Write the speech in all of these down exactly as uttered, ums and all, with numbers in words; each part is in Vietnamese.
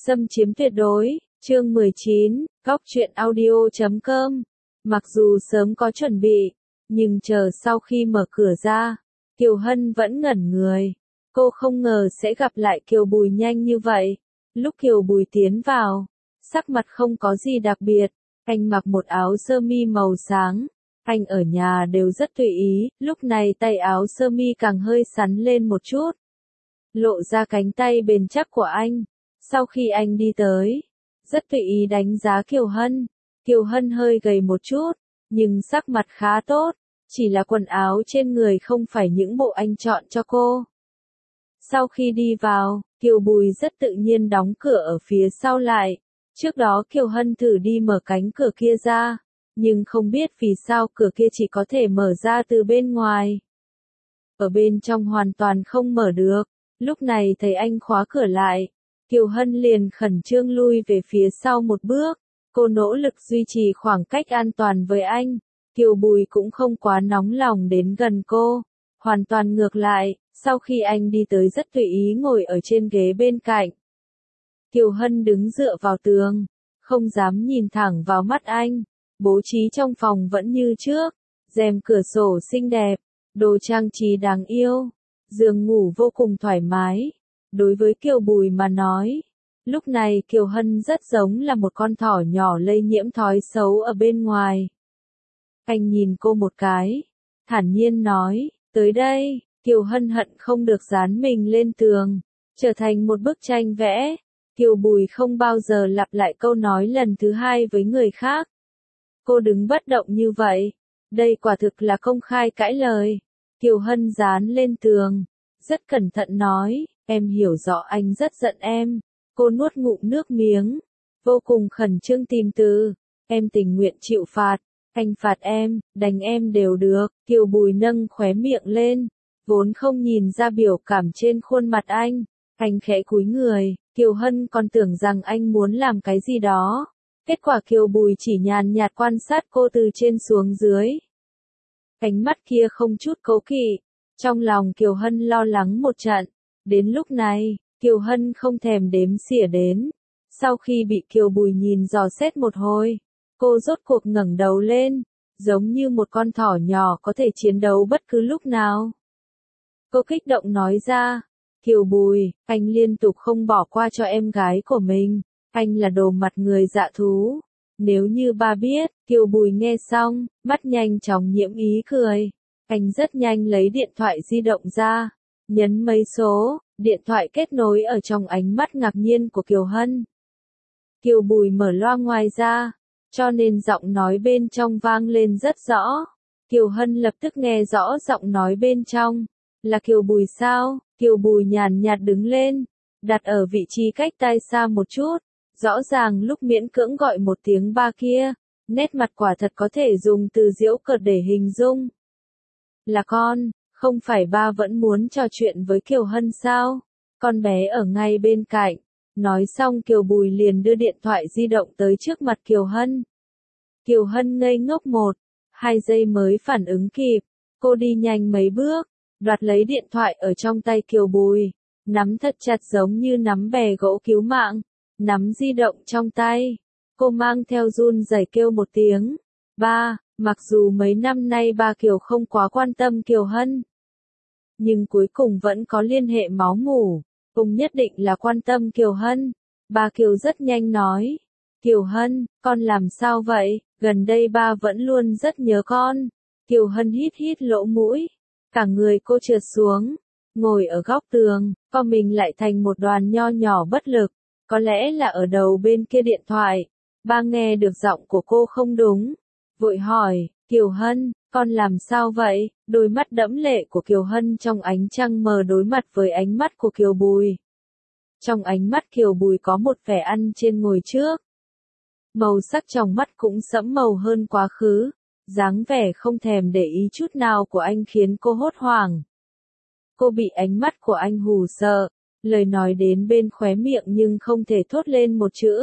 Xâm chiếm tuyệt đối, chương mười chín, góc truyện audio chấm com. Mặc dù sớm có chuẩn bị, nhưng chờ sau khi mở cửa ra, Kiều Hân vẫn ngẩn người. Cô không ngờ sẽ gặp lại Kiều Bùi nhanh như vậy. Lúc Kiều Bùi tiến vào, sắc mặt không có gì đặc biệt, anh mặc một áo sơ mi màu sáng. Anh ở nhà đều rất tùy ý, lúc này tay áo sơ mi càng hơi sắn lên một chút, lộ ra cánh tay bền chắc của anh. Sau khi anh đi tới, rất tùy ý đánh giá Kiều Hân. Kiều Hân hơi gầy một chút, nhưng sắc mặt khá tốt, chỉ là quần áo trên người không phải những bộ anh chọn cho cô. Sau khi đi vào, Kiều Bùi rất tự nhiên đóng cửa ở phía sau lại. Trước đó Kiều Hân thử đi mở cánh cửa kia ra, nhưng không biết vì sao cửa kia chỉ có thể mở ra từ bên ngoài. Ở bên trong hoàn toàn không mở được. Lúc này thấy anh khóa cửa lại, Kiều Hân liền khẩn trương lui về phía sau một bước. Cô nỗ lực duy trì khoảng cách an toàn với anh. Kiều Bùi cũng không quá nóng lòng đến gần cô. Hoàn toàn ngược lại, sau khi anh đi tới rất tùy ý ngồi ở trên ghế bên cạnh. Kiều Hân đứng dựa vào tường, không dám nhìn thẳng vào mắt anh. Bố trí trong phòng vẫn như trước, rèm cửa sổ xinh đẹp, đồ trang trí đáng yêu, giường ngủ vô cùng thoải mái. Đối với Kiều Bùi mà nói, lúc này Kiều Hân rất giống là một con thỏ nhỏ lây nhiễm thói xấu ở bên ngoài. Anh nhìn cô một cái, thản nhiên nói, tới đây. Kiều Hân hận không được dán mình lên tường, trở thành một bức tranh vẽ. Kiều Bùi không bao giờ lặp lại câu nói lần thứ hai với người khác. Cô đứng bất động như vậy, đây quả thực là công khai cãi lời. Kiều Hân dán lên tường, rất cẩn thận nói, em hiểu rõ anh rất giận em. Cô nuốt ngụm nước miếng, vô cùng khẩn trương tìm từ, em tình nguyện chịu phạt, anh phạt em, đánh em đều được. Kiều Bùi nâng khóe miệng lên, vốn không nhìn ra biểu cảm trên khuôn mặt anh. Anh khẽ cúi người, Kiều Hân còn tưởng rằng anh muốn làm cái gì đó. Kết quả Kiều Bùi chỉ nhàn nhạt quan sát cô từ trên xuống dưới. Ánh mắt kia không chút cố kỵ. Trong lòng Kiều Hân lo lắng một trận. Đến lúc này, Kiều Hân không thèm đếm xỉa đến. Sau khi bị Kiều Bùi nhìn dò xét một hồi, cô rốt cuộc ngẩng đầu lên, giống như một con thỏ nhỏ có thể chiến đấu bất cứ lúc nào. Cô kích động nói ra, Kiều Bùi, anh liên tục không bỏ qua cho em gái của mình. Anh là đồ mặt người dạ thú. Nếu như ba biết. Kiều Bùi nghe xong, mắt nhanh chóng nhiễm ý cười. Anh rất nhanh lấy điện thoại di động ra, nhấn mấy số, điện thoại kết nối ở trong ánh mắt ngạc nhiên của Kiều Hân. Kiều Bùi mở loa ngoài ra, cho nên giọng nói bên trong vang lên rất rõ. Kiều Hân lập tức nghe rõ giọng nói bên trong. Là Kiều Bùi sao? Kiều Bùi nhàn nhạt đứng lên, đặt ở vị trí cách tai xa một chút. Rõ ràng lúc miễn cưỡng gọi một tiếng ba kia, nét mặt quả thật có thể dùng từ giễu cợt để hình dung. Là con, không phải ba vẫn muốn trò chuyện với Kiều Hân sao? Con bé ở ngay bên cạnh. Nói xong Kiều Bùi liền đưa điện thoại di động tới trước mặt Kiều Hân. Kiều Hân ngây ngốc một, hai giây mới phản ứng kịp. Cô đi nhanh mấy bước, đoạt lấy điện thoại ở trong tay Kiều Bùi, nắm thật chặt giống như nắm bè gỗ cứu mạng. Nắm di động trong tay, cô mang theo run rẩy kêu một tiếng, ba. Mặc dù mấy năm nay ba Kiều không quá quan tâm Kiều Hân, nhưng cuối cùng vẫn có liên hệ máu mủ, cũng nhất định là quan tâm Kiều Hân. Ba Kiều rất nhanh nói, Kiều Hân, con làm sao vậy? Gần đây ba vẫn luôn rất nhớ con. Kiều Hân hít hít lỗ mũi, cả người cô trượt xuống, ngồi ở góc tường, co mình lại thành một đoàn nho nhỏ bất lực. Có lẽ là ở đầu bên kia điện thoại, ba nghe được giọng của cô không đúng, vội hỏi, Kiều Hân, con làm sao vậy? Đôi mắt đẫm lệ của Kiều Hân trong ánh trăng mờ đối mặt với ánh mắt của Kiều Bùi. Trong ánh mắt Kiều Bùi có một vẻ ăn trên ngồi trước. Màu sắc trong mắt cũng sẫm màu hơn quá khứ, dáng vẻ không thèm để ý chút nào của anh khiến cô hốt hoảng. Cô bị ánh mắt của anh hù sợ. Lời nói đến bên khóe miệng nhưng không thể thốt lên một chữ.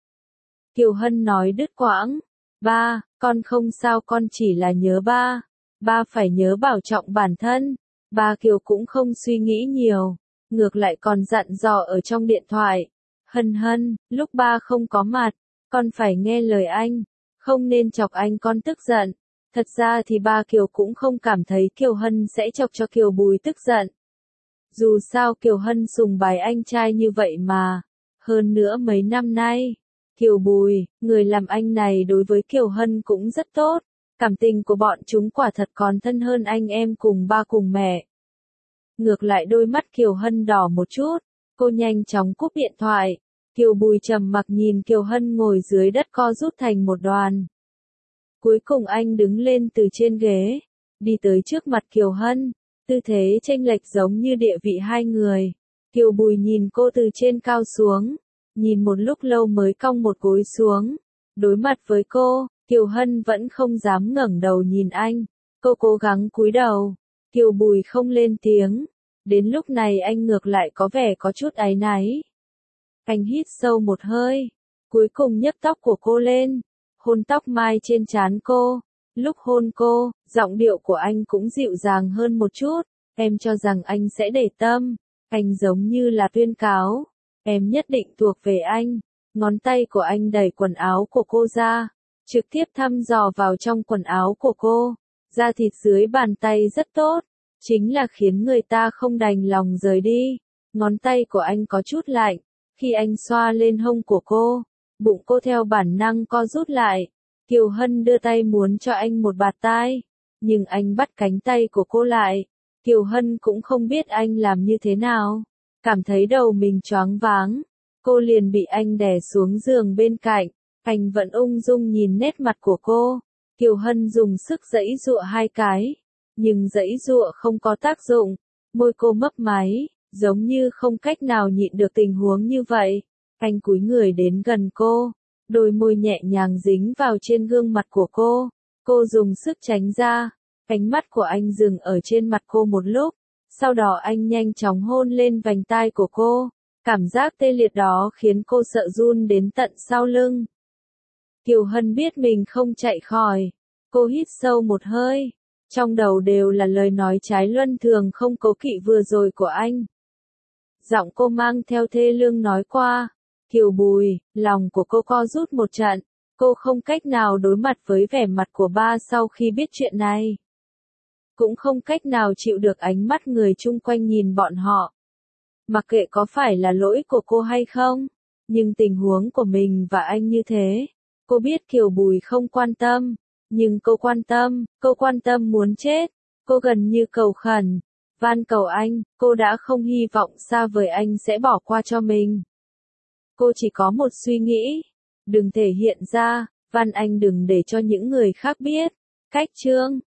Kiều Hân nói đứt quãng, ba, con không sao, con chỉ là nhớ ba. Ba phải nhớ bảo trọng bản thân. Ba Kiều cũng không suy nghĩ nhiều, ngược lại còn dặn dò ở trong điện thoại. Hân hân, lúc ba không có mặt, con phải nghe lời anh, không nên chọc anh con tức giận. Thật ra thì ba Kiều cũng không cảm thấy Kiều Hân sẽ chọc cho Kiều Bùi tức giận. Dù sao Kiều Hân sùng bái anh trai như vậy mà. Hơn nữa mấy năm nay, Kiều Bùi, người làm anh này đối với Kiều Hân cũng rất tốt. Cảm tình của bọn chúng quả thật còn thân hơn anh em cùng ba cùng mẹ. Ngược lại đôi mắt Kiều Hân đỏ một chút, cô nhanh chóng cúp điện thoại. Kiều Bùi trầm mặc nhìn Kiều Hân ngồi dưới đất co rút thành một đoàn. Cuối cùng anh đứng lên từ trên ghế, đi tới trước mặt Kiều Hân, tư thế chênh lệch giống như địa vị hai người. Kiều Bùi nhìn cô từ trên cao xuống, nhìn một lúc lâu mới cong một gối xuống. Đối mặt với cô, Kiều Hân vẫn không dám ngẩng đầu nhìn anh, cô cố gắng cúi đầu. Kiều Bùi không lên tiếng, đến lúc này anh ngược lại có vẻ có chút áy náy. Anh hít sâu một hơi, cuối cùng nhấc tóc của cô lên, hôn tóc mai trên trán cô. Lúc hôn cô, giọng điệu của anh cũng dịu dàng hơn một chút. Em cho rằng anh sẽ để tâm, anh giống như là tuyên cáo, em nhất định thuộc về anh. Ngón tay của anh đẩy quần áo của cô ra, trực tiếp thăm dò vào trong quần áo của cô. Da thịt dưới bàn tay rất tốt, chính là khiến người ta không đành lòng rời đi. Ngón tay của anh có chút lạnh, khi anh xoa lên hông của cô, bụng cô theo bản năng co rút lại. Kiều Hân đưa tay muốn cho anh một bạt tai, nhưng anh bắt cánh tay của cô lại. Kiều Hân cũng không biết anh làm như thế nào, cảm thấy đầu mình choáng váng, cô liền bị anh đè xuống giường bên cạnh. Anh vẫn ung dung nhìn nét mặt của cô. Kiều Hân dùng sức giãy giụa hai cái, nhưng giãy giụa không có tác dụng, môi cô mấp máy, giống như không cách nào nhịn được tình huống như vậy. Anh cúi người đến gần cô, đôi môi nhẹ nhàng dính vào trên gương mặt của cô. Cô dùng sức tránh ra, ánh mắt của anh dừng ở trên mặt cô một lúc, sau đó anh nhanh chóng hôn lên vành tai của cô. Cảm giác tê liệt đó khiến cô sợ run đến tận sau lưng. Kiều Hân biết mình không chạy khỏi, cô hít sâu một hơi, trong đầu đều là lời nói trái luân thường không cố kỵ vừa rồi của anh. Giọng cô mang theo thê lương nói qua. Kiều Bùi, lòng của cô co rút một trận, cô không cách nào đối mặt với vẻ mặt của ba sau khi biết chuyện này. Cũng không cách nào chịu được ánh mắt người chung quanh nhìn bọn họ. Mặc kệ có phải là lỗi của cô hay không, nhưng tình huống của mình và anh như thế, cô biết Kiều Bùi không quan tâm, nhưng cô quan tâm, cô quan tâm muốn chết, cô gần như cầu khẩn, van cầu anh, cô đã không hy vọng xa vời anh sẽ bỏ qua cho mình. Cô chỉ có một suy nghĩ, đừng thể hiện ra, van anh đừng để cho những người khác biết. Cách chương